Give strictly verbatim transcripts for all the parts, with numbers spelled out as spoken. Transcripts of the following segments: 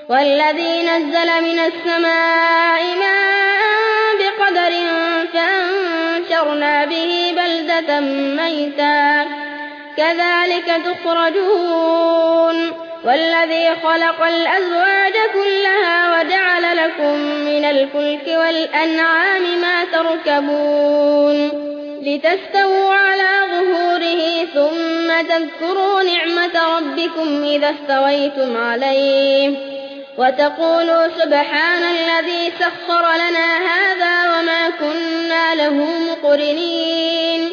والذي نزل من السماء ماء بقدر فأنشرنا به بلدة ميتا كذلك تخرجون والذي خلق الأزواج كلها وجعل لكم من الفلك والأنعام ما تركبون لتستووا على ظهوره ثم تذكروا نعمة ربكم إذا استويتم عليه وتقولوا سبحان الذي سخر لنا هذا وما كنا له مقرنين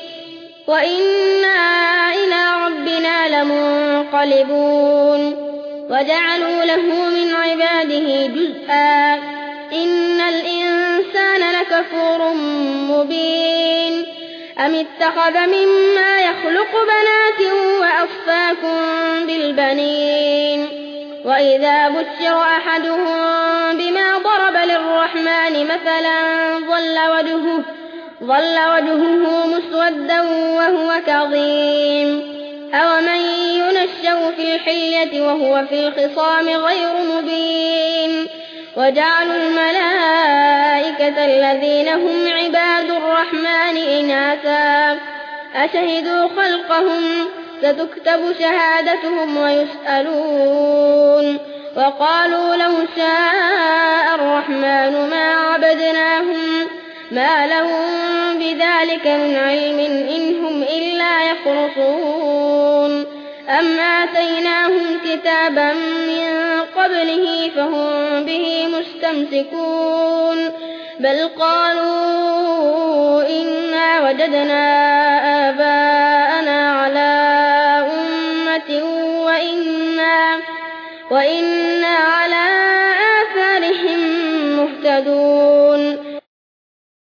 وإنا إلى ربنا لمنقلبون وجعلوا له من عباده جزءا إن الإنسان لكفور مبين أم اتخذ مما يخلق بنات وأصفاكم بالبنين وإذا بشر أحدهم بما ضرب للرحمن مثلا ظل وجهه, ظل وجهه مسودا وهو كظيم أومن ينشأ في الحلية وهو في الخصام غير مبين وجعلوا الملائكة الذين هم عباد الرحمن إناثا أشهدوا خلقهم ستكتب شهادتهم ويسألون وقالوا لو شاء الرحمن ما عبدناهم ما لهم بذلك من علم إن هم إلا يخرصون أم آتيناهم كتابا من قبله فهم به مستمسكون بل قالوا إنا وجدنا آباءنا على أمة وإنا, وإنا